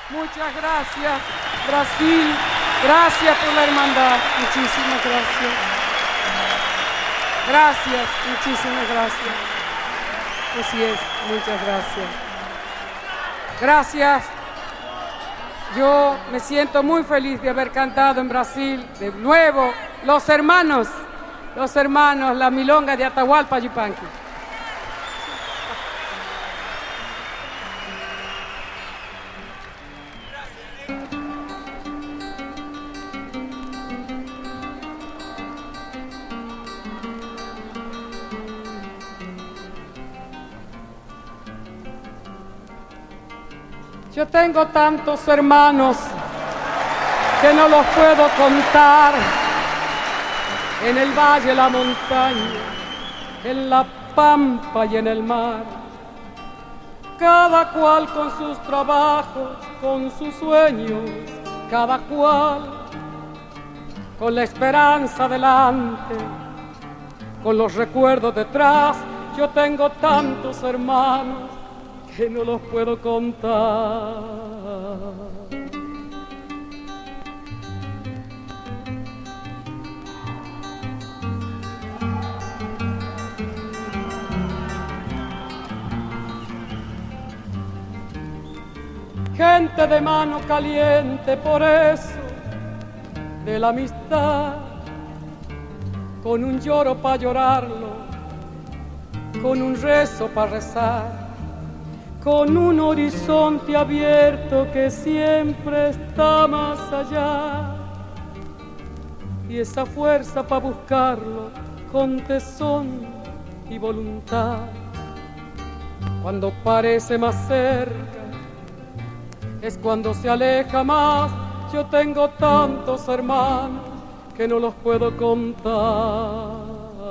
Muchas gracias, Brasil. Gracias por la hermandad. Muchísimas gracias. Gracias, muchísimas gracias. Así es, muchas gracias. Gracias. Yo me siento muy feliz de haber cantado en Brasil de nuevo los hermanos, la milonga de Atahualpa Yupanqui. Yo tengo tantos hermanos que no los puedo contar, en el valle, la montaña, en la pampa y en el mar, cada cual con sus trabajos, con sus sueños, cada cual con la esperanza delante, con los recuerdos detrás. Yo tengo tantos hermanos que no los puedo contar. Gente de mano caliente, por eso, de la amistad, con un lloro para llorarlo, con un rezo para rezar, con un horizonte abierto que siempre está más allá, y esa fuerza para buscarlo con tesón y voluntad. Cuando parece más cerca es cuando se aleja más. Yo tengo tantos hermanos que no los puedo contar.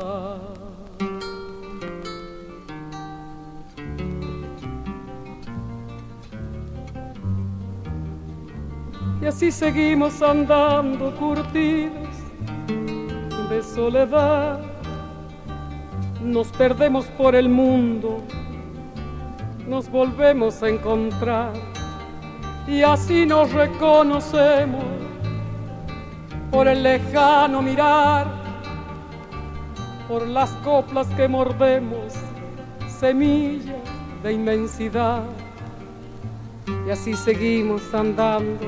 Y así seguimos andando curtidos de soledad. Nos perdemos por el mundo, nos volvemos a encontrar y así nos reconocemos por el lejano mirar, por las coplas que mordemos, semillas de inmensidad. Y así seguimos andando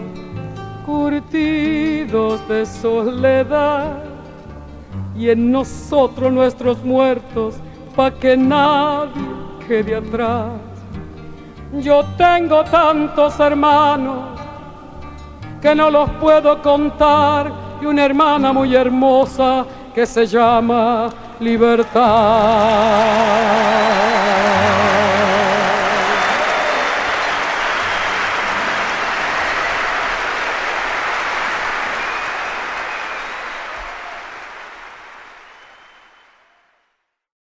curtidos de soledad, y en nosotros nuestros muertos, pa' que nadie quede atrás. Yo tengo tantos hermanos que no los puedo contar, y una hermana muy hermosa que se llama Libertad.